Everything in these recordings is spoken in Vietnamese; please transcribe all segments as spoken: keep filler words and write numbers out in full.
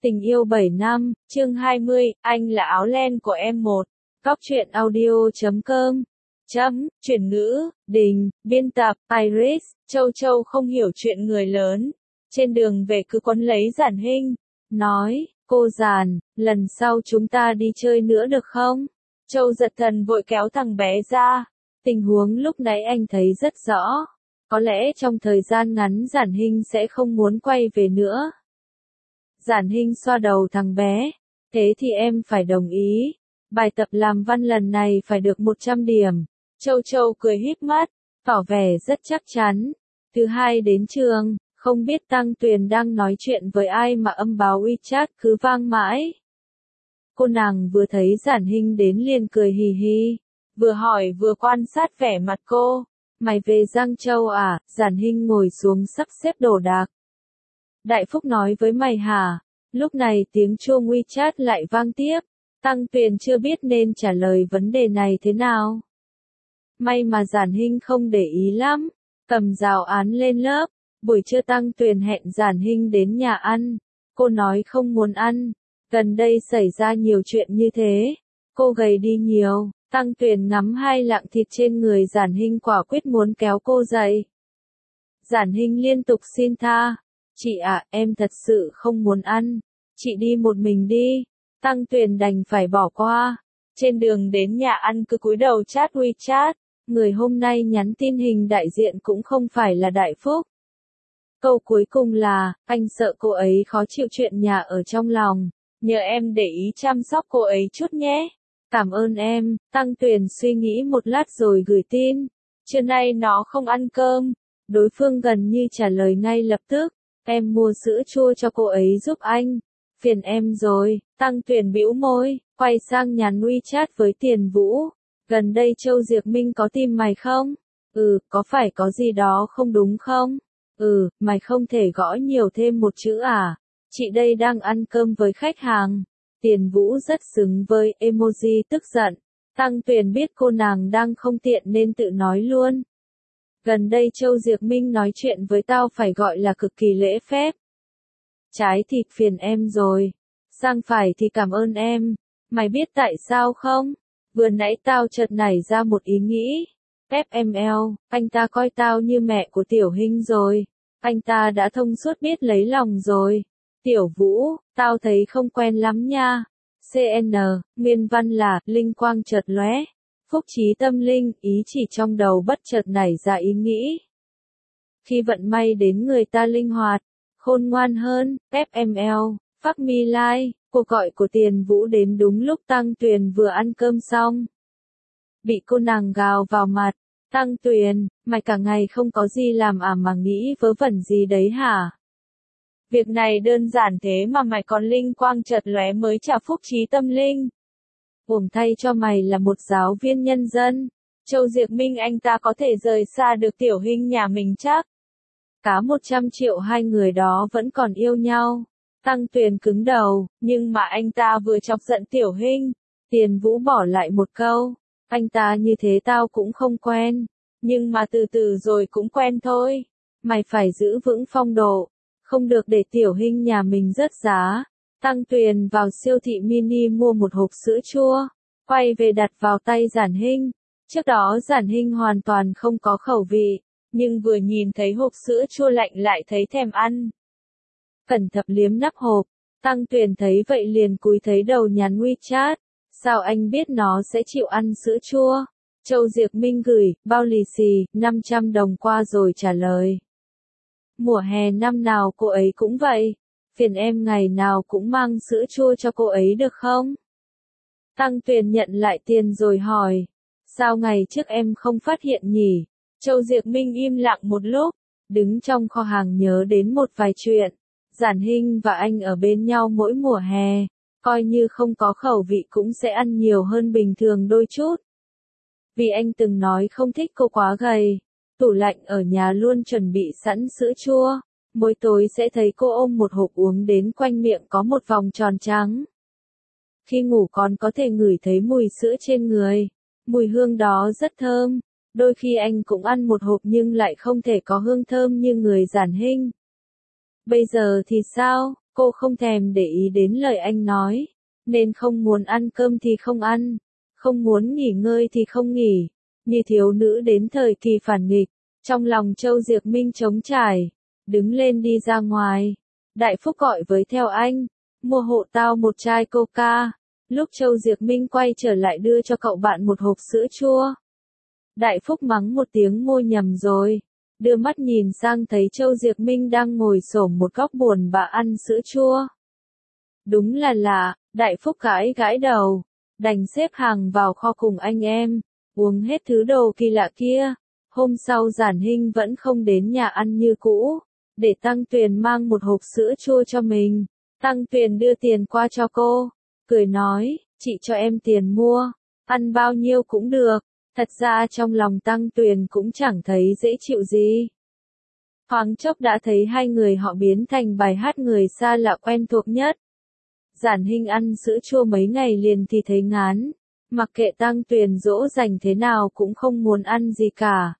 Tình yêu bảy năm, chương hai mươi, anh là áo len của em một. Góc truyện audio chấm com. Chấm, chuyển ngữ, Đình, biên tập, Iris, Châu Châu không hiểu chuyện người lớn. Trên đường về cứ quấn lấy Giản Hinh. Nói, cô Giản, lần sau chúng ta đi chơi nữa được không? Châu giật thần vội kéo thằng bé ra. Tình huống lúc nãy anh thấy rất rõ. Có lẽ trong thời gian ngắn Giản Hinh sẽ không muốn quay về nữa. Giản Hinh xoa đầu thằng bé. Thế thì em phải đồng ý. Bài tập làm văn lần này phải được một trăm điểm. Châu Châu cười híp mắt, tỏ vẻ rất chắc chắn. Thứ hai đến trường, không biết Tăng Tuyền đang nói chuyện với ai mà âm báo WeChat cứ vang mãi. Cô nàng vừa thấy Giản Hinh đến liền cười hì hì, vừa hỏi vừa quan sát vẻ mặt cô. Mày về Giang Châu à? Giản Hinh ngồi xuống sắp xếp đồ đạc. Đại Phúc nói với mày hả? Lúc này tiếng chuông WeChat lại vang tiếp. Tăng Tuyền chưa biết nên trả lời vấn đề này thế nào. May mà Giản Hinh không để ý lắm. Cầm giáo án lên lớp. Buổi trưa Tăng Tuyền hẹn Giản Hinh đến nhà ăn. Cô nói không muốn ăn. Gần đây xảy ra nhiều chuyện như thế. Cô gầy đi nhiều. Tăng Tuyền ngắm hai lạng thịt trên người Giản Hinh quả quyết muốn kéo cô dậy. Giản Hinh liên tục xin tha. Chị ạ, em thật sự không muốn ăn. Chị đi một mình đi. Tăng Tuyền đành phải bỏ qua. Trên đường đến nhà ăn cứ cúi đầu chat WeChat. Người hôm nay nhắn tin hình đại diện cũng không phải là Đại Phúc. Câu cuối cùng là, anh sợ cô ấy khó chịu chuyện nhà ở trong lòng. Nhờ em để ý chăm sóc cô ấy chút nhé. Cảm ơn em. Tăng Tuyền suy nghĩ một lát rồi gửi tin. Trưa nay nó không ăn cơm. Đối phương gần như trả lời ngay lập tức. Em mua sữa chua cho cô ấy giúp anh. Phiền em rồi. Tăng Tuyền bĩu môi, quay sang nhắn WeChat với Tiền Vũ. Gần đây Châu Diệc Minh có tìm mày không? Ừ, có phải có gì đó không đúng không? Ừ, mày không thể gõ nhiều thêm một chữ à? Chị đây đang ăn cơm với khách hàng. Tiền Vũ rất xứng với emoji tức giận. Tăng Tuyền biết cô nàng đang không tiện nên tự nói luôn. Gần đây Châu Diệc Minh nói chuyện với tao phải gọi là cực kỳ lễ phép. Trái thì phiền em rồi. Sang phải thì cảm ơn em. Mày biết tại sao không? Vừa nãy tao chợt nảy ra một ý nghĩ. ép em lờ, anh ta coi tao như mẹ của Tiểu Hinh rồi. Anh ta đã thông suốt biết lấy lòng rồi. Tiểu Vũ, tao thấy không quen lắm nha. xê en, nguyên văn là, linh quang chợt lóe. Phúc trí tâm linh, ý chỉ trong đầu bất chợt nảy ra ý nghĩ. Khi vận may đến người ta linh hoạt, khôn ngoan hơn, ép em lờ, Fuck me like, cuộc gọi của Tiền Vũ đến đúng lúc Tăng Tuyền vừa ăn cơm xong. Bị cô nàng gào vào mặt. Tăng Tuyền, mày cả ngày không có gì làm à mà nghĩ vớ vẩn gì đấy hả? Việc này đơn giản thế mà mày còn linh quang chợt lóe mới trả phúc trí tâm linh. Uổng thay cho mày là một giáo viên nhân dân. Châu Diệc Minh anh ta có thể rời xa được Tiểu Hinh nhà mình chắc. Cá một trăm triệu hai người đó vẫn còn yêu nhau. Tăng Tuyền cứng đầu, nhưng mà anh ta vừa chọc giận Tiểu Hinh. Tiền Vũ bỏ lại một câu. Anh ta như thế tao cũng không quen. Nhưng mà từ từ rồi cũng quen thôi. Mày phải giữ vững phong độ. Không được để Tiểu Hinh nhà mình rớt giá. Tăng Tuyền vào siêu thị mini mua một hộp sữa chua. Quay về đặt vào tay Giản Hinh. Trước đó Giản Hinh hoàn toàn không có khẩu vị. Nhưng vừa nhìn thấy hộp sữa chua lạnh lại thấy thèm ăn. Cẩn thận liếm nắp hộp. Tăng Tuyền thấy vậy liền cúi thấy đầu nhắn WeChat. Sao anh biết nó sẽ chịu ăn sữa chua? Châu Diệc Minh gửi, bao lì xì, năm trăm đồng qua rồi trả lời. Mùa hè năm nào cô ấy cũng vậy. Phiền em ngày nào cũng mang sữa chua cho cô ấy được không? Tăng Tuyền nhận lại tiền rồi hỏi. Sao ngày trước em không phát hiện nhỉ? Châu Diệc Minh im lặng một lúc. Đứng trong kho hàng nhớ đến một vài chuyện. Giản Hinh và anh ở bên nhau mỗi mùa hè. Coi như không có khẩu vị cũng sẽ ăn nhiều hơn bình thường đôi chút. Vì anh từng nói không thích cô quá gầy. Tủ lạnh ở nhà luôn chuẩn bị sẵn sữa chua. Mỗi tối sẽ thấy cô ôm một hộp uống đến quanh miệng có một vòng tròn trắng. Khi ngủ còn có thể ngửi thấy mùi sữa trên người. Mùi hương đó rất thơm. Đôi khi anh cũng ăn một hộp nhưng lại không thể có hương thơm như người Giản Hinh. Bây giờ thì sao? Cô không thèm để ý đến lời anh nói, nên không muốn ăn cơm thì không ăn, không muốn nghỉ ngơi thì không nghỉ, như thiếu nữ đến thời kỳ phản nghịch. Trong lòng Châu Diệc Minh trống trải, đứng lên đi ra ngoài. Đại Phúc gọi với theo anh, mua hộ tao một chai coca. Lúc Châu Diệc Minh quay trở lại đưa cho cậu bạn một hộp sữa chua. Đại Phúc mắng một tiếng ngô nhầm rồi, đưa mắt nhìn sang thấy Châu Diệc Minh đang ngồi xổm một góc buồn bã ăn sữa chua. Đúng là lạ, Đại Phúc gãi gãi đầu, đành xếp hàng vào kho cùng anh em, uống hết thứ đồ kỳ lạ kia. Hôm sau Giản Hinh vẫn không đến nhà ăn như cũ, để Tăng Tuyền mang một hộp sữa chua cho mình. Tăng Tuyền đưa tiền qua cho cô, cười nói, chị cho em tiền mua, ăn bao nhiêu cũng được. Thật ra trong lòng Tăng Tuyền cũng chẳng thấy dễ chịu gì. Thoáng chốc đã thấy hai người họ biến thành bài hát người xa lạ quen thuộc nhất. Giản Hinh ăn sữa chua mấy ngày liền thì thấy ngán, mặc kệ Tăng Tuyền dỗ dành thế nào cũng không muốn ăn gì cả.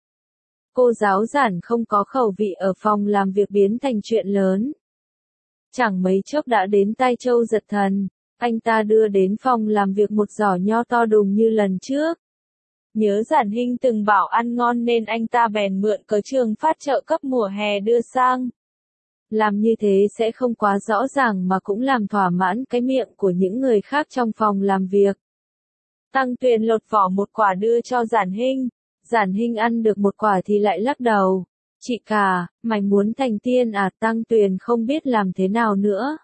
Cô giáo Giản không có khẩu vị ở phòng làm việc biến thành chuyện lớn. Chẳng mấy chốc đã đến tai Châu Giật Thần, anh ta đưa đến phòng làm việc một giỏ nho to đùng như lần trước. Nhớ Giản Hinh từng bảo ăn ngon nên anh ta bèn mượn cớ trường phát trợ cấp mùa hè đưa sang. Làm như thế sẽ không quá rõ ràng mà cũng làm thỏa mãn cái miệng của những người khác trong phòng làm việc. Tăng Tuyền lột vỏ một quả đưa cho Giản Hinh. Giản Hinh ăn được một quả thì lại lắc đầu. Chị cả, mày muốn thành tiên à? Tăng Tuyền không biết làm thế nào nữa.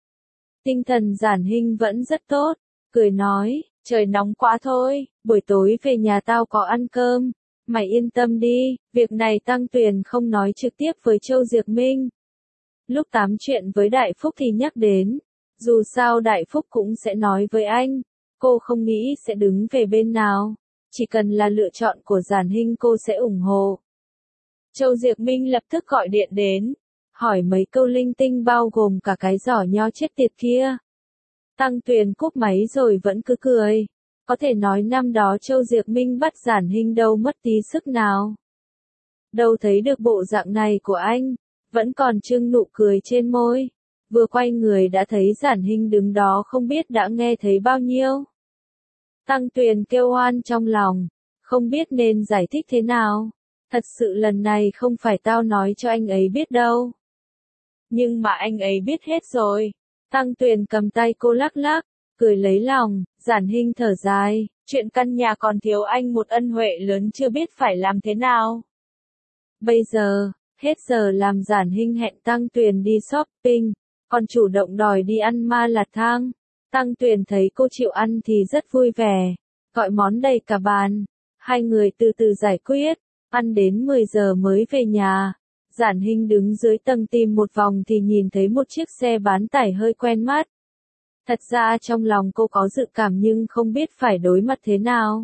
Tinh thần Giản Hinh vẫn rất tốt, cười nói, trời nóng quá thôi, buổi tối về nhà tao có ăn cơm, mày yên tâm đi. Việc này Tăng Tuyền không nói trực tiếp với Châu Diệc Minh. Lúc tám chuyện với Đại Phúc thì nhắc đến, dù sao Đại Phúc cũng sẽ nói với anh, cô không nghĩ sẽ đứng về bên nào, chỉ cần là lựa chọn của Giản Hinh cô sẽ ủng hộ. Châu Diệc Minh lập tức gọi điện đến, hỏi mấy câu linh tinh bao gồm cả cái giỏ nho chết tiệt kia. Tăng Tuyền cúp máy rồi vẫn cứ cười, có thể nói năm đó Châu Diệc Minh bắt Giản Hinh đâu mất tí sức nào. Đâu thấy được bộ dạng này của anh, vẫn còn trưng nụ cười trên môi, vừa quay người đã thấy Giản Hinh đứng đó không biết đã nghe thấy bao nhiêu. Tăng Tuyền kêu oan trong lòng, không biết nên giải thích thế nào. Thật sự lần này không phải tao nói cho anh ấy biết đâu. Nhưng mà anh ấy biết hết rồi. Tăng Tuyền cầm tay cô lắc lắc, cười lấy lòng. Giản Hinh thở dài, chuyện căn nhà còn thiếu anh một ân huệ lớn chưa biết phải làm thế nào. Bây giờ, hết giờ làm. Giản Hinh hẹn Tăng Tuyền đi shopping, còn chủ động đòi đi ăn ma lạt thang. Tăng Tuyền thấy cô chịu ăn thì rất vui vẻ, gọi món đầy cả bàn. Hai người từ từ giải quyết, ăn đến mười giờ mới về nhà. Giản Hinh đứng dưới tầng tìm một vòng thì nhìn thấy một chiếc xe bán tải hơi quen mắt. Thật ra trong lòng cô có dự cảm nhưng không biết phải đối mặt thế nào,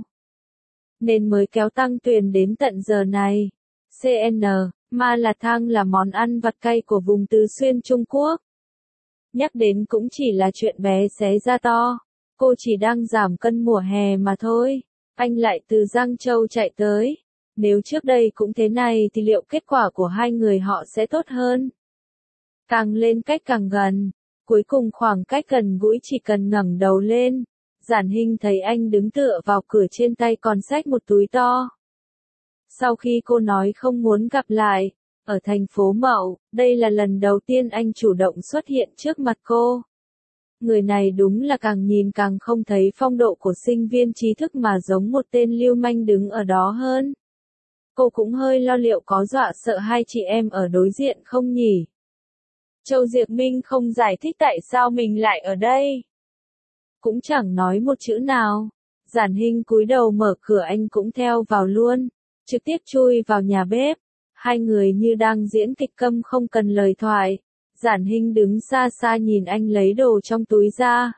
nên mới kéo Tăng Tuyền đến tận giờ này. xê en, ma lạt thang là món ăn vặt cay của vùng Tứ Xuyên Trung Quốc. Nhắc đến cũng chỉ là chuyện bé xé ra to, cô chỉ đang giảm cân mùa hè mà thôi. Anh lại từ Giang Châu chạy tới. Nếu trước đây cũng thế này thì liệu kết quả của hai người họ sẽ tốt hơn? Càng lên cách càng gần, cuối cùng khoảng cách gần gũi chỉ cần ngẩng đầu lên. Giản Hinh thấy anh đứng tựa vào cửa trên tay còn xách một túi to. Sau khi cô nói không muốn gặp lại, ở thành phố Mậu, đây là lần đầu tiên anh chủ động xuất hiện trước mặt cô. Người này đúng là càng nhìn càng không thấy phong độ của sinh viên trí thức mà giống một tên lưu manh đứng ở đó hơn. Cô cũng hơi lo liệu có dọa sợ hai chị em ở đối diện không nhỉ. Châu Diệc Minh không giải thích tại sao mình lại ở đây. Cũng chẳng nói một chữ nào. Giản Hinh cúi đầu mở cửa anh cũng theo vào luôn, trực tiếp chui vào nhà bếp. Hai người như đang diễn kịch câm không cần lời thoại. Giản Hinh đứng xa xa nhìn anh lấy đồ trong túi ra.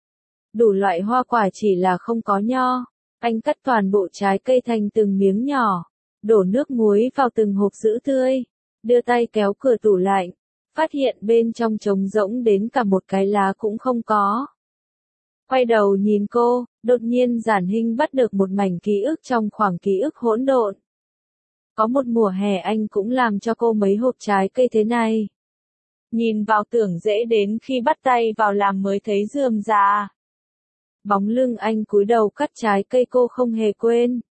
Đủ loại hoa quả chỉ là không có nho. Anh cắt toàn bộ trái cây thành từng miếng nhỏ, đổ nước muối vào từng hộp sữa tươi, đưa tay kéo cửa tủ lạnh, phát hiện bên trong trống rỗng đến cả một cái lá cũng không có. Quay đầu nhìn cô, đột nhiên Giản Hinh bắt được một mảnh ký ức trong khoảng ký ức hỗn độn. Có một mùa hè anh cũng làm cho cô mấy hộp trái cây thế này. nhìn vào tưởng dễ đến khi bắt tay vào làm mới thấy rườm rà. Bóng lưng anh cúi đầu cắt trái cây cô không hề quên.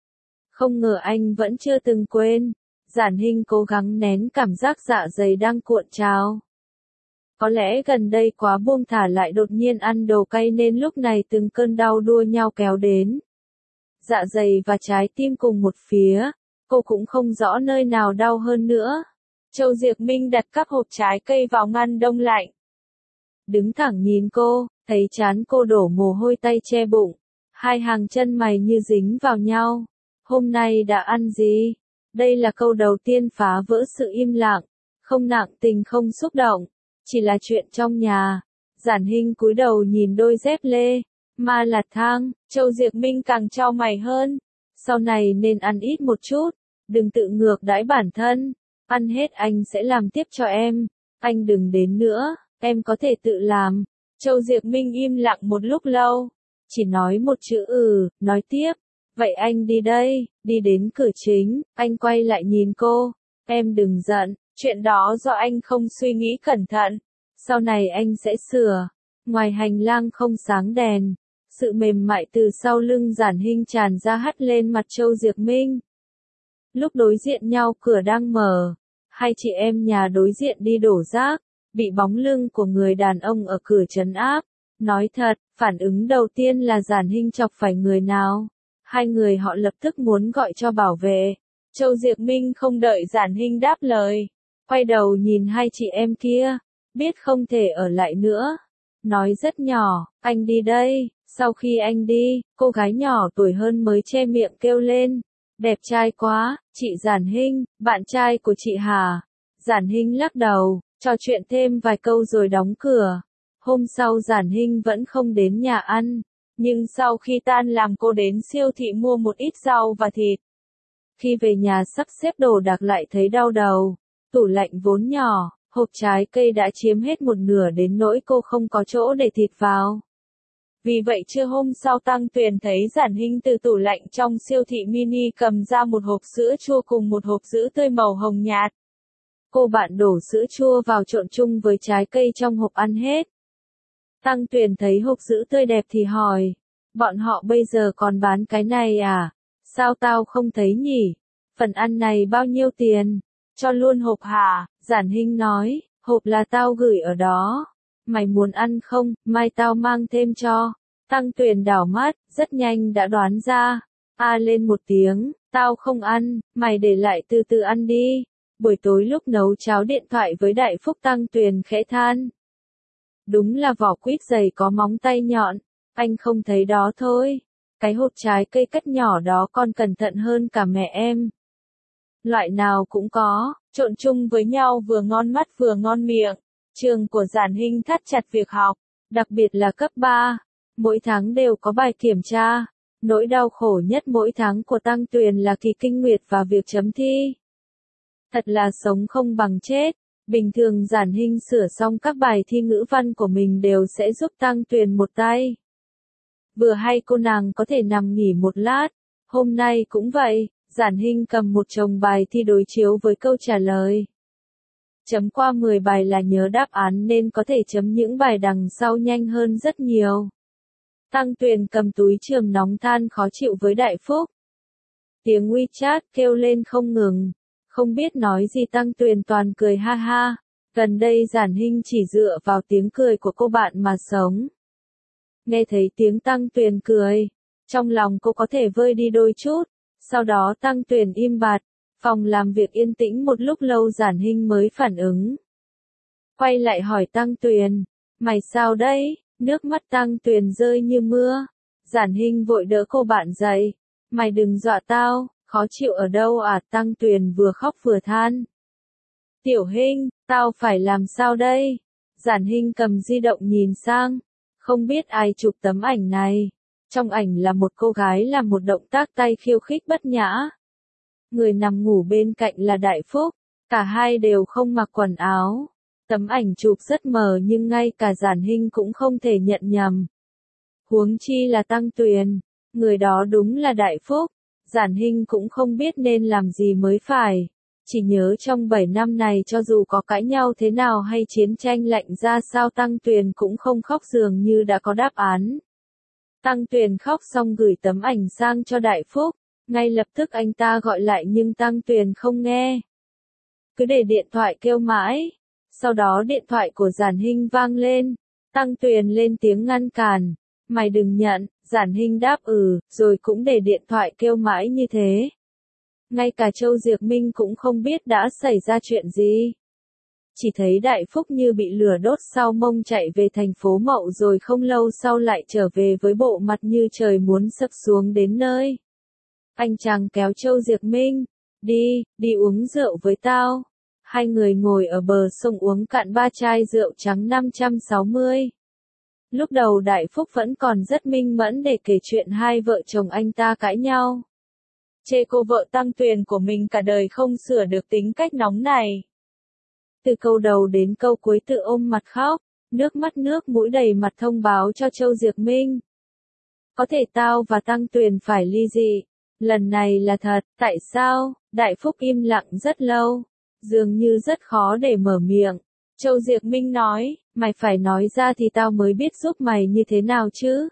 Không ngờ anh vẫn chưa từng quên. Giản Hinh cố gắng nén cảm giác dạ dày đang cuộn trào. Có lẽ gần đây quá buông thả lại đột nhiên ăn đồ cay nên lúc này từng cơn đau đua nhau kéo đến. Dạ dày và trái tim cùng một phía, cô cũng không rõ nơi nào đau hơn nữa. Châu Diệc Minh đặt các hộp trái cây vào ngăn đông lạnh. Đứng thẳng nhìn cô, thấy trán cô đổ mồ hôi tay che bụng. Hai hàng chân mày như dính vào nhau. Hôm nay đã ăn gì? Đây là câu đầu tiên phá vỡ sự im lặng. Không nặng tình không xúc động. Chỉ là chuyện trong nhà. Giản Hinh cúi đầu nhìn đôi dép lê. Ma lạt thang, Châu Diệc Minh càng chau mày hơn. Sau này nên ăn ít một chút. Đừng tự ngược đãi bản thân. Ăn hết anh sẽ làm tiếp cho em. Anh đừng đến nữa, em có thể tự làm. Châu Diệc Minh im lặng một lúc lâu. Chỉ nói một chữ ừ, nói tiếp. Vậy anh đi đây, đi đến cửa chính, anh quay lại nhìn cô. Em đừng giận, chuyện đó do anh không suy nghĩ cẩn thận. Sau này anh sẽ sửa. Ngoài hành lang không sáng đèn. Sự mềm mại từ sau lưng Giản Hinh tràn ra hắt lên mặt Châu Diệc Minh. Lúc đối diện nhau cửa đang mở. Hai chị em nhà đối diện đi đổ rác. Bị bóng lưng của người đàn ông ở cửa trấn áp. Nói thật, phản ứng đầu tiên là Giản Hinh chọc phải người nào. Hai người họ lập tức muốn gọi cho bảo vệ. Châu Diệc Minh không đợi Giản Hinh đáp lời. Quay đầu nhìn hai chị em kia. Biết không thể ở lại nữa. Nói rất nhỏ, anh đi đây. Sau khi anh đi, cô gái nhỏ tuổi hơn mới che miệng kêu lên. Đẹp trai quá, chị Giản Hinh, bạn trai của chị Hà. Giản Hinh lắc đầu, trò chuyện thêm vài câu rồi đóng cửa. Hôm sau Giản Hinh vẫn không đến nhà ăn. Nhưng sau khi tan làm cô đến siêu thị mua một ít rau và thịt. Khi về nhà sắp xếp đồ đạc lại thấy đau đầu. Tủ lạnh vốn nhỏ, hộp trái cây đã chiếm hết một nửa đến nỗi cô không có chỗ để thịt vào. Vì vậy trưa hôm sau Tăng Tuyền thấy Giản Hinh từ tủ lạnh trong siêu thị mini cầm ra một hộp sữa chua cùng một hộp sữa tươi màu hồng nhạt. Cô bạn đổ sữa chua vào trộn chung với trái cây trong hộp ăn hết. Tăng Tuyền thấy hộp sữa tươi đẹp thì hỏi, bọn họ bây giờ còn bán cái này à? Sao tao không thấy nhỉ? Phần ăn này bao nhiêu tiền? Cho luôn hộp hả? Giản Hinh nói, hộp là tao gửi ở đó. Mày muốn ăn không? Mai tao mang thêm cho. Tăng Tuyền đảo mắt, rất nhanh đã đoán ra. A lên một tiếng, tao không ăn, mày để lại từ từ ăn đi. Buổi tối lúc nấu cháo điện thoại với Đại Phúc Tăng Tuyền khẽ than. Đúng là vỏ quýt dày có móng tay nhọn, anh không thấy đó thôi. Cái hộp trái cây cắt nhỏ đó còn cẩn thận hơn cả mẹ em. Loại nào cũng có, trộn chung với nhau vừa ngon mắt vừa ngon miệng. Trường của Giản Hinh thắt chặt việc học, đặc biệt là cấp ba. Mỗi tháng đều có bài kiểm tra. Nỗi đau khổ nhất mỗi tháng của Tăng Tuyền là kỳ kinh nguyệt và việc chấm thi. Thật là sống không bằng chết. Bình thường Giản Hinh sửa xong các bài thi ngữ văn của mình đều sẽ giúp Tăng Tuyền một tay. Vừa hay cô nàng có thể nằm nghỉ một lát. Hôm nay cũng vậy, Giản Hinh cầm một chồng bài thi đối chiếu với câu trả lời. Chấm qua mười bài là nhớ đáp án nên có thể chấm những bài đằng sau nhanh hơn rất nhiều. Tăng Tuyền cầm túi chườm nóng than khó chịu với Đại Phúc. Tiếng WeChat kêu lên không ngừng. Không biết nói gì Tăng Tuyền toàn cười ha ha. Gần đây Giản Hinh chỉ dựa vào tiếng cười của cô bạn mà sống. Nghe thấy tiếng Tăng Tuyền cười. Trong lòng cô có thể vơi đi đôi chút. Sau đó Tăng Tuyền im bặt. Phòng làm việc yên tĩnh một lúc lâu Giản Hinh mới phản ứng. Quay lại hỏi Tăng Tuyền. Mày sao đấy? Nước mắt Tăng Tuyền rơi như mưa. Giản Hinh vội đỡ cô bạn dậy. Mày đừng dọa tao. Khó chịu ở đâu à? Tăng Tuyền vừa khóc vừa than. Tiểu Hinh, tao phải làm sao đây? Giản Hinh cầm di động nhìn sang. Không biết ai chụp tấm ảnh này. Trong ảnh là một cô gái làm một động tác tay khiêu khích bất nhã. Người nằm ngủ bên cạnh là Đại Phúc. Cả hai đều không mặc quần áo. Tấm ảnh chụp rất mờ nhưng ngay cả Giản Hinh cũng không thể nhận nhầm. Huống chi là Tăng Tuyền. Người đó đúng là Đại Phúc. Giản Hinh cũng không biết nên làm gì mới phải. Chỉ nhớ trong bảy năm này cho dù có cãi nhau thế nào hay chiến tranh lạnh ra sao Tăng Tuyền cũng không khóc dường như đã có đáp án. Tăng Tuyền khóc xong gửi tấm ảnh sang cho Đại Phúc, ngay lập tức anh ta gọi lại nhưng Tăng Tuyền không nghe. Cứ để điện thoại kêu mãi, sau đó điện thoại của Giản Hinh vang lên, Tăng Tuyền lên tiếng ngăn cản, mày đừng nhận, Giản Hinh đáp ừ, rồi cũng để điện thoại kêu mãi như thế. Ngay cả Châu Diệc Minh cũng không biết đã xảy ra chuyện gì. Chỉ thấy Đại Phúc như bị lửa đốt sau mông chạy về thành phố Mậu rồi không lâu sau lại trở về với bộ mặt như trời muốn sập xuống đến nơi. Anh chàng kéo Châu Diệc Minh, đi, đi uống rượu với tao. Hai người ngồi ở bờ sông uống cạn ba chai rượu trắng năm trăm sáu mươi. Lúc đầu Đại Phúc vẫn còn rất minh mẫn để kể chuyện hai vợ chồng anh ta cãi nhau. Chê cô vợ Tăng Tuyền của mình cả đời không sửa được tính cách nóng này. Từ câu đầu đến câu cuối tự ôm mặt khóc, nước mắt nước mũi đầy mặt thông báo cho Châu Diệc Minh. Có thể tao và Tăng Tuyền phải ly dị. Lần này là thật, tại sao? Đại Phúc im lặng rất lâu, dường như rất khó để mở miệng. Châu Diệc Minh nói, mày phải nói ra thì tao mới biết giúp mày như thế nào chứ.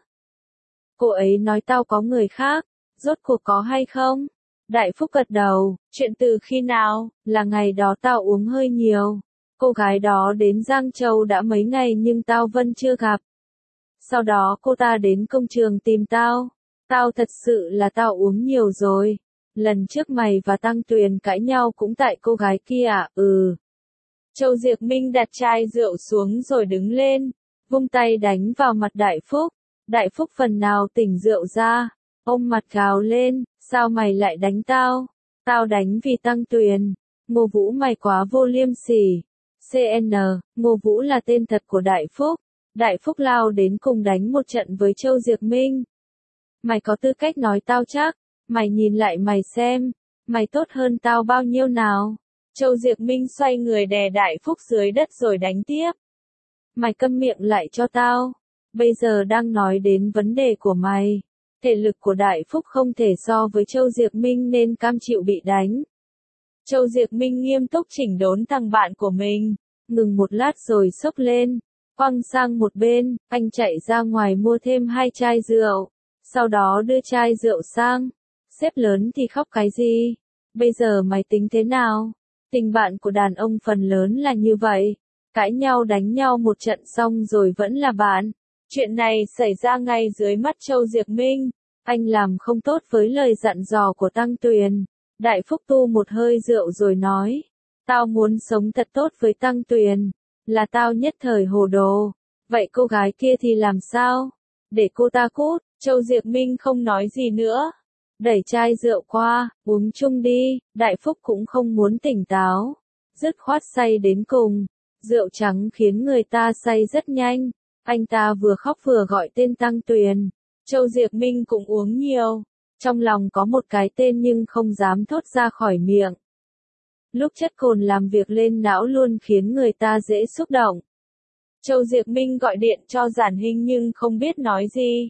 Cô ấy nói tao có người khác, rốt cuộc có hay không? Đại Phúc gật đầu, chuyện từ khi nào, là ngày đó tao uống hơi nhiều. Cô gái đó đến Giang Châu đã mấy ngày nhưng tao vẫn chưa gặp. Sau đó cô ta đến công trường tìm tao. Tao thật sự là tao uống nhiều rồi. Lần trước mày và Tăng Tuyền cãi nhau cũng tại cô gái kia à, ừ. Châu Diệc Minh đặt chai rượu xuống rồi đứng lên, vung tay đánh vào mặt Đại Phúc. Đại Phúc phần nào tỉnh rượu ra, ôm mặt gào lên, sao mày lại đánh tao? Tao đánh vì Tăng Tuyền. Ngô Vũ mày quá vô liêm sỉ. xê en, Ngô Vũ là tên thật của Đại Phúc. Đại Phúc lao đến cùng đánh một trận với Châu Diệc Minh. Mày có tư cách nói tao chắc, mày nhìn lại mày xem, mày tốt hơn tao bao nhiêu nào? Châu Diệc Minh xoay người đè Đại Phúc dưới đất rồi đánh tiếp. Mày câm miệng lại cho tao, bây giờ đang nói đến vấn đề của mày. Thể lực của Đại Phúc không thể so với Châu Diệc Minh nên cam chịu bị đánh. Châu Diệc Minh nghiêm túc chỉnh đốn thằng bạn của mình, ngừng một lát rồi xốc lên, quăng sang một bên, anh chạy ra ngoài mua thêm hai chai rượu, sau đó đưa chai rượu sang. Sếp lớn thì khóc cái gì? Bây giờ mày tính thế nào? Tình bạn của đàn ông phần lớn là như vậy, cãi nhau đánh nhau một trận xong rồi vẫn là bạn. Chuyện này xảy ra ngay dưới mắt Châu Diệc Minh, anh làm không tốt với lời dặn dò của Tăng Tuyền. Đại Phúc tu một hơi rượu rồi nói, tao muốn sống thật tốt với Tăng Tuyền, là tao nhất thời hồ đồ. Vậy cô gái kia thì làm sao? Để cô ta cút. Châu Diệc Minh không nói gì nữa, đẩy chai rượu qua, uống chung đi. Đại Phúc cũng không muốn tỉnh táo, dứt khoát say đến cùng. Rượu trắng khiến người ta say rất nhanh, anh ta vừa khóc vừa gọi tên Tăng Tuyền. Châu Diệc Minh cũng uống nhiều, trong lòng có một cái tên nhưng không dám thốt ra khỏi miệng. Lúc chất cồn làm việc lên não luôn khiến người ta dễ xúc động. Châu Diệc Minh gọi điện cho Giản Hinh nhưng không biết nói gì.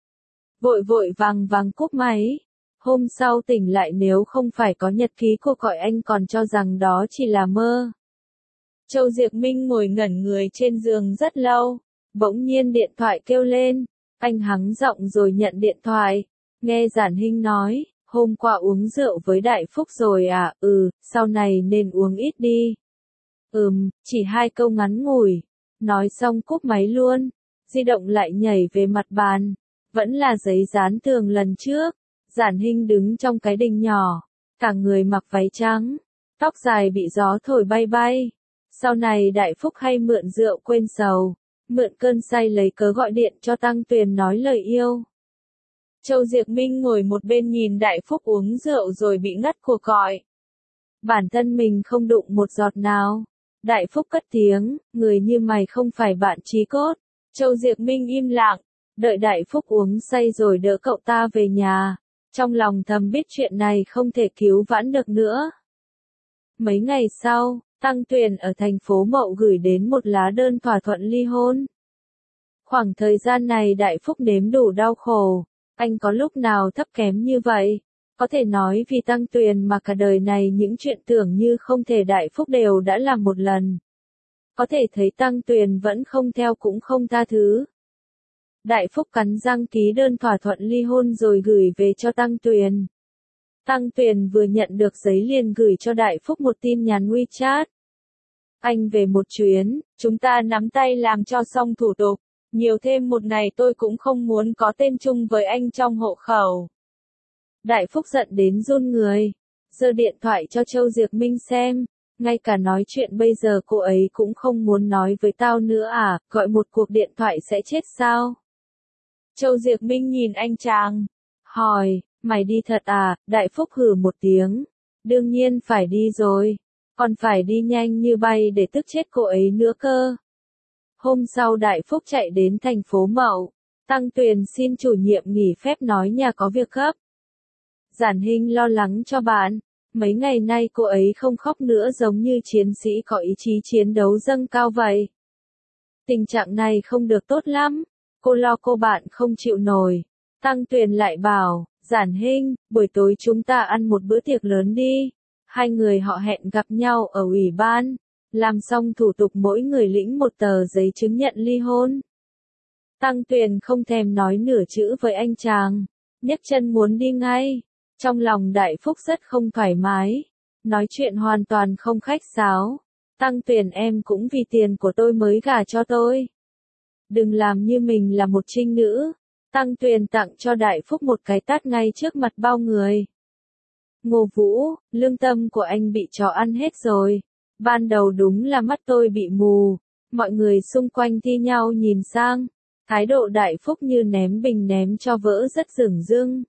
Vội vội vàng vàng cúp máy. Hôm sau tỉnh lại nếu không phải có nhật ký cô gọi anh còn cho rằng đó chỉ là mơ. Châu Diệc Minh ngồi ngẩn người trên giường rất lâu. Bỗng nhiên điện thoại kêu lên. Anh hắng giọng rồi nhận điện thoại. Nghe Giản Hinh nói, hôm qua uống rượu với Đại Phúc rồi à, ừ, sau này nên uống ít đi. Ừm, chỉ hai câu ngắn ngủi. Nói xong cúp máy luôn. Di động lại nhảy về mặt bàn. Vẫn là giấy dán tường lần trước. Giản Hinh đứng trong cái đình nhỏ. Cả người mặc váy trắng. Tóc dài bị gió thổi bay bay. Sau này Đại Phúc hay mượn rượu quên sầu. Mượn cơn say lấy cớ gọi điện cho Tăng Tuyền nói lời yêu. Châu Diệc Minh ngồi một bên nhìn Đại Phúc uống rượu rồi bị ngắt cuộc gọi. Bản thân mình không đụng một giọt nào. Đại Phúc cất tiếng, người như mày không phải bạn chí cốt. Châu Diệc Minh im lặng, đợi Đại Phúc uống say rồi đỡ cậu ta về nhà. Trong lòng thầm biết chuyện này không thể cứu vãn được nữa. Mấy ngày sau, Tăng Tuyền ở thành phố Mậu gửi đến một lá đơn thỏa thuận ly hôn. Khoảng thời gian này Đại Phúc nếm đủ đau khổ. Anh có lúc nào thấp kém như vậy? Có thể nói vì Tăng Tuyền mà cả đời này những chuyện tưởng như không thể Đại Phúc đều đã làm một lần. Có thể thấy Tăng Tuyền vẫn không theo cũng không tha thứ. Đại Phúc cắn răng ký đơn thỏa thuận ly hôn rồi gửi về cho Tăng Tuyền. Tăng Tuyền vừa nhận được giấy liền gửi cho Đại Phúc một tin nhắn WeChat. Anh về một chuyến, chúng ta nắm tay làm cho xong thủ tục. Nhiều thêm một ngày tôi cũng không muốn có tên chung với anh trong hộ khẩu. Đại Phúc giận đến run người. Giơ điện thoại cho Châu Diệc Minh xem. Ngay cả nói chuyện bây giờ cô ấy cũng không muốn nói với tao nữa à, gọi một cuộc điện thoại sẽ chết sao? Châu Diệc Minh nhìn anh chàng. Hỏi, mày đi thật à? Đại Phúc hừ một tiếng. Đương nhiên phải đi rồi. Còn phải đi nhanh như bay để tức chết cô ấy nữa cơ. Hôm sau Đại Phúc chạy đến thành phố Mậu. Tăng Tuyền xin chủ nhiệm nghỉ phép nói nhà có việc gấp. Giản Hinh lo lắng cho bạn. Mấy ngày nay cô ấy không khóc nữa giống như chiến sĩ có ý chí chiến đấu dâng cao vậy. Tình trạng này không được tốt lắm. Cô lo cô bạn không chịu nổi. Tăng Tuyền lại bảo, Giản Hinh, buổi tối chúng ta ăn một bữa tiệc lớn đi. Hai người họ hẹn gặp nhau ở ủy ban. Làm xong thủ tục mỗi người lĩnh một tờ giấy chứng nhận ly hôn. Tăng Tuyền không thèm nói nửa chữ với anh chàng. Nhấc chân muốn đi ngay. Trong lòng Đại Phúc rất không thoải mái. Nói chuyện hoàn toàn không khách sáo. Tăng Tuyền em cũng vì tiền của tôi mới gả cho tôi. Đừng làm như mình là một trinh nữ. Tăng Tuyền tặng cho Đại Phúc một cái tát ngay trước mặt bao người. Ngô Vũ, lương tâm của anh bị chó ăn hết rồi. Ban đầu đúng là mắt tôi bị mù. Mọi người xung quanh thi nhau nhìn sang. Thái độ Đại Phúc như ném bình ném cho vỡ rất dửng dưng.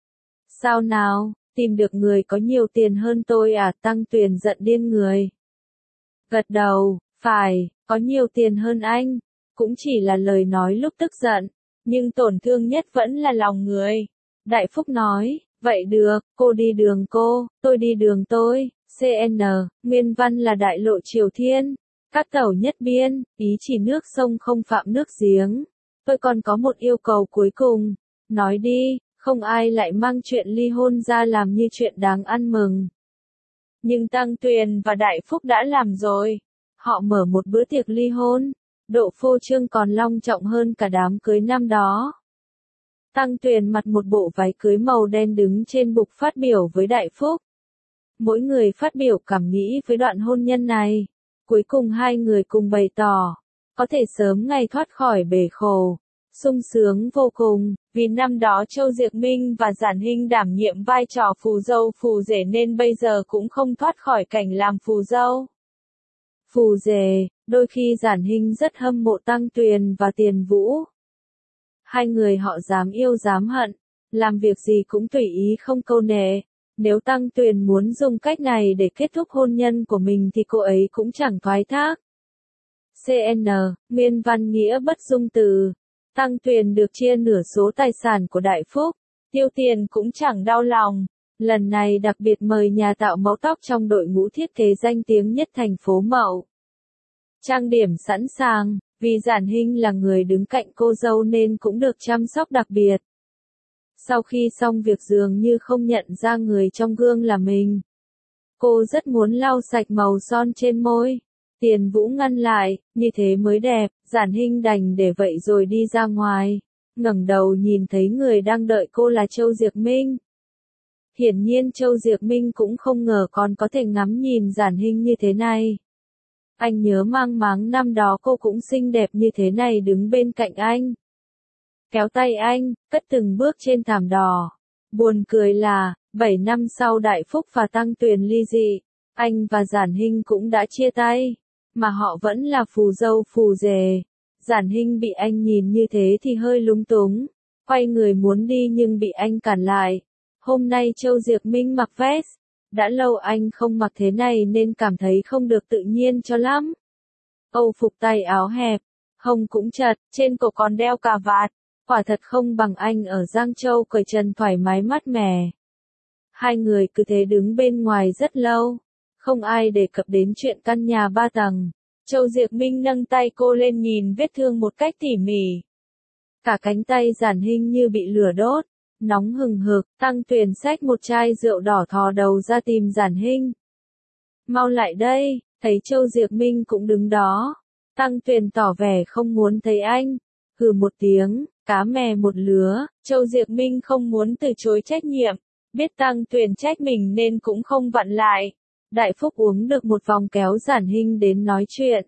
Sao nào, tìm được người có nhiều tiền hơn tôi à? Tăng Tuyền giận điên người. Gật đầu, phải, có nhiều tiền hơn anh. Cũng chỉ là lời nói lúc tức giận. Nhưng tổn thương nhất vẫn là lòng người. Đại Phúc nói, vậy được, cô đi đường cô, tôi đi đường tôi. xê en, nguyên văn là đại lộ Triều Thiên. Các tàu nhất biên, ý chỉ nước sông không phạm nước giếng. Tôi còn có một yêu cầu cuối cùng. Nói đi, không ai lại mang chuyện ly hôn ra làm như chuyện đáng ăn mừng. Nhưng Tăng Tuyền và Đại Phúc đã làm rồi. Họ mở một bữa tiệc ly hôn. Độ phô trương còn long trọng hơn cả đám cưới năm đó. Tăng Tuyền mặc một bộ váy cưới màu đen đứng trên bục phát biểu với Đại Phúc. Mỗi người phát biểu cảm nghĩ với đoạn hôn nhân này. Cuối cùng hai người cùng bày tỏ. Có thể sớm ngày thoát khỏi bể khổ. Sung sướng vô cùng, vì năm đó Châu Diệc Minh và Giản Hinh đảm nhiệm vai trò phù dâu phù rể nên bây giờ cũng không thoát khỏi cảnh làm phù dâu. Phù rể, đôi khi Giản Hinh rất hâm mộ Tăng Tuyền và Tiền Vũ. Hai người họ dám yêu dám hận, làm việc gì cũng tùy ý không câu nệ. Nếu Tăng Tuyền muốn dùng cách này để kết thúc hôn nhân của mình thì cô ấy cũng chẳng thoái thác. xê en, nguyên văn nghĩa bất dung từ. Tăng Tuyền được chia nửa số tài sản của Đại Phúc, tiêu tiền cũng chẳng đau lòng. Lần này đặc biệt mời nhà tạo mẫu tóc trong đội ngũ thiết kế danh tiếng nhất thành phố Mậu. Trang điểm sẵn sàng, vì Giản Hinh là người đứng cạnh cô dâu nên cũng được chăm sóc đặc biệt. Sau khi xong việc dường như không nhận ra người trong gương là mình. Cô rất muốn lau sạch màu son trên môi. Tiền Vũ ngăn lại, như thế mới đẹp. Giản Hinh đành để vậy rồi đi ra ngoài. Ngẩng đầu nhìn thấy người đang đợi cô là Châu Diệc Minh. Hiển nhiên Châu Diệc Minh cũng không ngờ còn có thể ngắm nhìn Giản Hinh như thế này. Anh nhớ mang máng năm đó cô cũng xinh đẹp như thế này đứng bên cạnh anh. Kéo tay anh, cất từng bước trên thảm đỏ. Buồn cười là, bảy năm sau Đại Phúc và Tăng Tuyền ly dị, anh và Giản Hinh cũng đã chia tay. Mà họ vẫn là phù dâu phù rể. Giản Hinh bị anh nhìn như thế thì hơi lúng túng. Quay người muốn đi nhưng bị anh cản lại. Hôm nay Châu Diệc Minh mặc vest. Đã lâu anh không mặc thế này nên cảm thấy không được tự nhiên cho lắm. Âu phục tay áo hẹp, hông cũng chật, trên cổ còn đeo cà vạt. Quả thật không bằng anh ở Giang Châu cởi trần thoải mái mát mẻ. Hai người cứ thế đứng bên ngoài rất lâu. Không ai đề cập đến chuyện căn nhà ba tầng. Châu Diệc Minh nâng tay cô lên nhìn vết thương một cách tỉ mỉ. Cả cánh tay Giản Hinh như bị lửa đốt. Nóng hừng hực, Tăng Tuyền xách một chai rượu đỏ thò đầu ra tìm Giản Hinh. Mau lại đây, thấy Châu Diệc Minh cũng đứng đó. Tăng Tuyền tỏ vẻ không muốn thấy anh. Hừ một tiếng, cá mè một lứa, Châu Diệc Minh không muốn từ chối trách nhiệm. Biết Tăng Tuyền trách mình nên cũng không vặn lại. Đại Phúc uống được một vòng kéo Giản Hinh đến nói chuyện.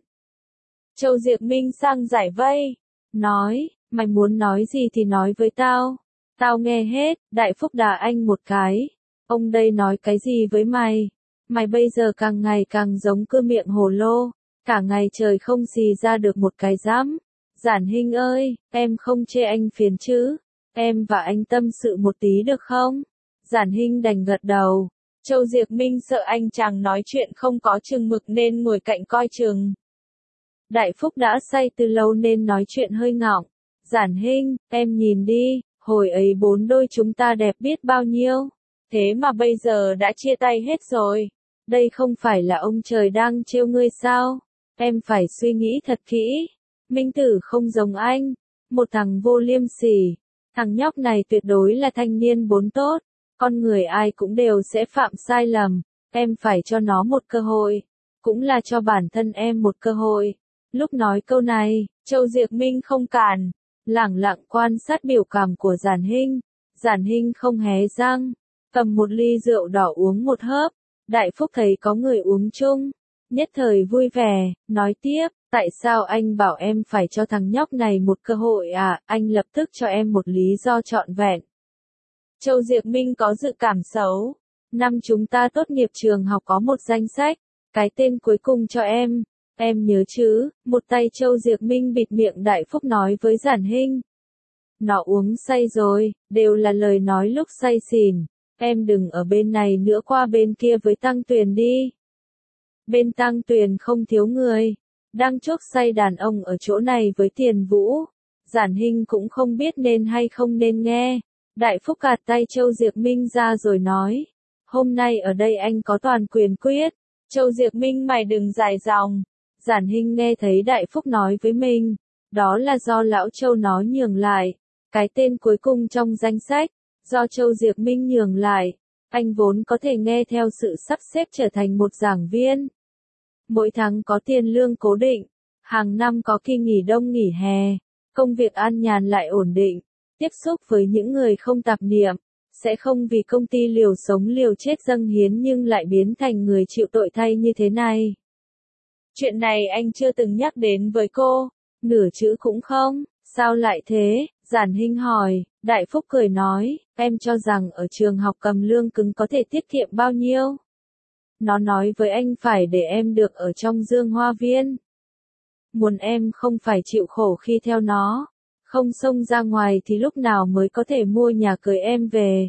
Châu Diệc Minh sang giải vây. Nói, mày muốn nói gì thì nói với tao. Tao nghe hết, Đại Phúc đả anh một cái. Ông đây nói cái gì với mày? Mày bây giờ càng ngày càng giống cơ miệng hồ lô. Cả ngày trời không xì ra được một cái rắm. Giản Hinh ơi, em không chê anh phiền chứ? Em và anh tâm sự một tí được không? Giản Hinh đành gật đầu. Châu Diệc Minh sợ anh chàng nói chuyện không có chừng mực nên ngồi cạnh coi chừng. Đại Phúc đã say từ lâu nên nói chuyện hơi ngọng. Giản Hinh, em nhìn đi, hồi ấy bốn đôi chúng ta đẹp biết bao nhiêu. Thế mà bây giờ đã chia tay hết rồi. Đây không phải là ông trời đang trêu ngươi sao? Em phải suy nghĩ thật kỹ. Minh Tử không giống anh. Một thằng vô liêm sỉ. Thằng nhóc này tuyệt đối là thanh niên bốn tốt. Con người ai cũng đều sẽ phạm sai lầm. Em phải cho nó một cơ hội. Cũng là cho bản thân em một cơ hội. Lúc nói câu này, Châu Diệc Minh không cản. Lẳng lặng quan sát biểu cảm của Giản Hinh. Giản Hinh không hé răng. Cầm một ly rượu đỏ uống một hớp. Đại Phúc thấy có người uống chung. Nhất thời vui vẻ, nói tiếp, tại sao anh bảo em phải cho thằng nhóc này một cơ hội à, anh lập tức cho em một lý do trọn vẹn. Châu Diệc Minh có dự cảm xấu. Năm chúng ta tốt nghiệp trường học có một danh sách, cái tên cuối cùng cho em, em nhớ chứ, một tay Châu Diệc Minh bịt miệng Đại Phúc nói với Giản Hinh. Nó uống say rồi, đều là lời nói lúc say xỉn, em đừng ở bên này nữa qua bên kia với Tăng Tuyền đi. Bên Tăng Tuyền không thiếu người, đang chuốc say đàn ông ở chỗ này với Tiền Vũ. Giản Hinh cũng không biết nên hay không nên nghe. Đại Phúc gạt tay Châu Diệc Minh ra rồi nói, hôm nay ở đây anh có toàn quyền quyết. Châu Diệc Minh mày đừng dài dòng. Giản Hinh nghe thấy Đại Phúc nói với mình, đó là do lão Châu nó nhường lại. Cái tên cuối cùng trong danh sách, do Châu Diệc Minh nhường lại. Anh vốn có thể nghe theo sự sắp xếp trở thành một giảng viên. Mỗi tháng có tiền lương cố định, hàng năm có kỳ nghỉ đông nghỉ hè, công việc an nhàn lại ổn định, tiếp xúc với những người không tạp niệm, sẽ không vì công ty liều sống liều chết dâng hiến nhưng lại biến thành người chịu tội thay như thế này. Chuyện này anh chưa từng nhắc đến với cô, nửa chữ cũng không, sao lại thế? Giản Hinh hỏi. Đại Phúc cười nói, em cho rằng ở trường học cầm lương cứng có thể tiết kiệm bao nhiêu? Nó nói với anh phải để em được ở trong Dương Hoa Viên. Muốn em không phải chịu khổ khi theo nó. Không xông ra ngoài thì lúc nào mới có thể mua nhà cưới em về.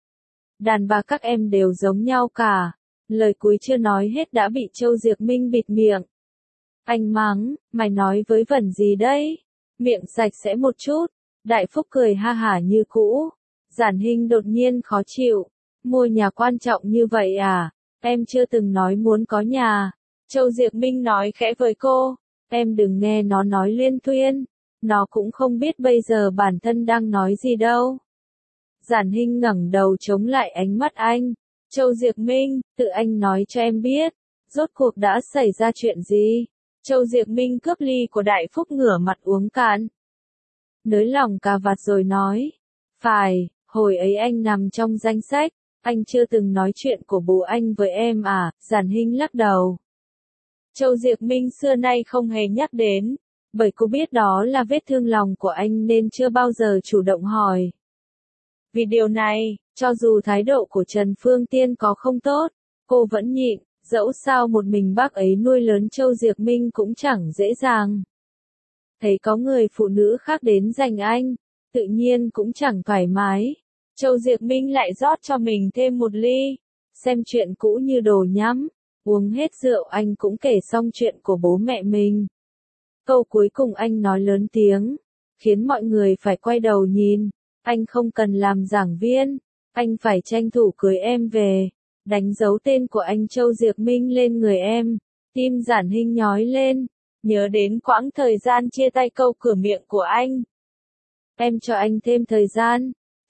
Đàn bà các em đều giống nhau cả. Lời cuối chưa nói hết đã bị Châu Diệc Minh bịt miệng. Anh mắng, mày nói với vẩn gì đấy? Miệng sạch sẽ một chút. Đại Phúc cười ha hả như cũ. Giản Hinh đột nhiên khó chịu. Mua nhà quan trọng như vậy à? Em chưa từng nói muốn có nhà. Châu Diệc Minh nói khẽ với cô. Em đừng nghe nó nói liên tuyên. Nó cũng không biết bây giờ bản thân đang nói gì đâu. Giản Hinh ngẩng đầu chống lại ánh mắt anh. Châu Diệc Minh, tự anh nói cho em biết. Rốt cuộc đã xảy ra chuyện gì? Châu Diệc Minh cướp ly của Đại Phúc ngửa mặt uống cạn. Nới lòng cà vạt rồi nói. Phải, hồi ấy anh nằm trong danh sách. Anh chưa từng nói chuyện của bố anh với em à? Giản Hinh lắc đầu. Châu Diệc Minh xưa nay không hề nhắc đến. Bởi cô biết đó là vết thương lòng của anh nên chưa bao giờ chủ động hỏi. Vì điều này, cho dù thái độ của Trần Phương Tiên có không tốt, cô vẫn nhịn, dẫu sao một mình bác ấy nuôi lớn Châu Diệc Minh cũng chẳng dễ dàng. Thấy có người phụ nữ khác đến giành anh, tự nhiên cũng chẳng thoải mái. Châu Diệc Minh lại rót cho mình thêm một ly, xem chuyện cũ như đồ nhắm, uống hết rượu anh cũng kể xong chuyện của bố mẹ mình. Câu cuối cùng anh nói lớn tiếng, khiến mọi người phải quay đầu nhìn. Anh không cần làm giảng viên, anh phải tranh thủ cưới em về, đánh dấu tên của anh Châu Diệc Minh lên người em. Tim Giản Hinh nhói lên, nhớ đến quãng thời gian chia tay câu cửa miệng của anh. Em cho anh thêm thời gian,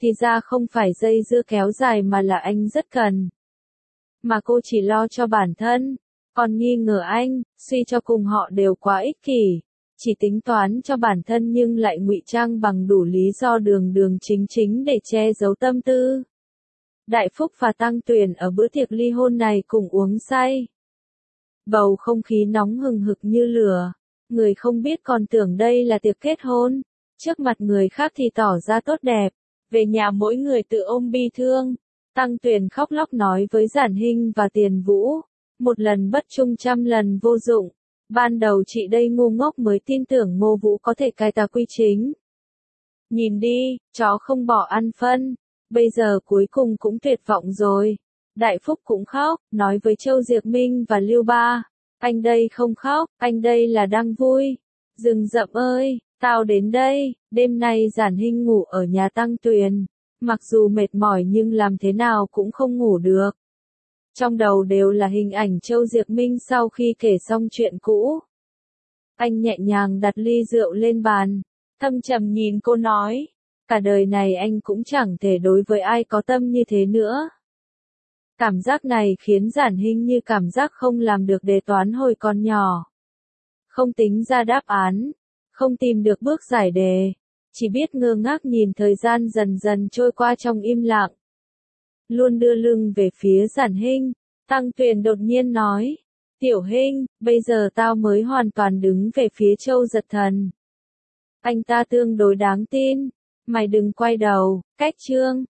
thì ra không phải dây dưa kéo dài mà là anh rất cần. Mà cô chỉ lo cho bản thân, còn nghi ngờ anh, suy cho cùng họ đều quá ích kỷ, chỉ tính toán cho bản thân nhưng lại ngụy trang bằng đủ lý do đường đường chính chính để che giấu tâm tư. Đại Phúc và Tăng Tuyền ở bữa tiệc ly hôn này cùng uống say. Bầu không khí nóng hừng hực như lửa, người không biết còn tưởng đây là tiệc kết hôn, trước mặt người khác thì tỏ ra tốt đẹp, về nhà mỗi người tự ôm bi thương. Tăng Tuyền khóc lóc nói với Giản Hinh và Tiền Vũ, một lần bất trung trăm lần vô dụng, ban đầu chị đây ngu ngốc mới tin tưởng Ngô Vũ có thể cai tà quy chính. Nhìn đi, chó không bỏ ăn phân, bây giờ cuối cùng cũng tuyệt vọng rồi. Đại Phúc cũng khóc, nói với Châu Diệc Minh và Lưu Ba, anh đây không khóc, anh đây là đang vui. Rừng rậm ơi, tao đến đây, đêm nay Giản Hinh ngủ ở nhà Tăng Tuyền, mặc dù mệt mỏi nhưng làm thế nào cũng không ngủ được. Trong đầu đều là hình ảnh Châu Diệc Minh sau khi kể xong chuyện cũ. Anh nhẹ nhàng đặt ly rượu lên bàn, thâm trầm nhìn cô nói, cả đời này anh cũng chẳng thể đối với ai có tâm như thế nữa. Cảm giác này khiến Giản Hinh như cảm giác không làm được đề toán hồi còn nhỏ. Không tính ra đáp án, không tìm được bước giải đề, chỉ biết ngơ ngác nhìn thời gian dần dần trôi qua trong im lặng. Luôn đưa lưng về phía Giản Hinh, Tăng Tuyền đột nhiên nói, Tiểu Hinh, bây giờ tao mới hoàn toàn đứng về phía Châu Giật Thần. Anh ta tương đối đáng tin, mày đừng quay đầu, cách chương.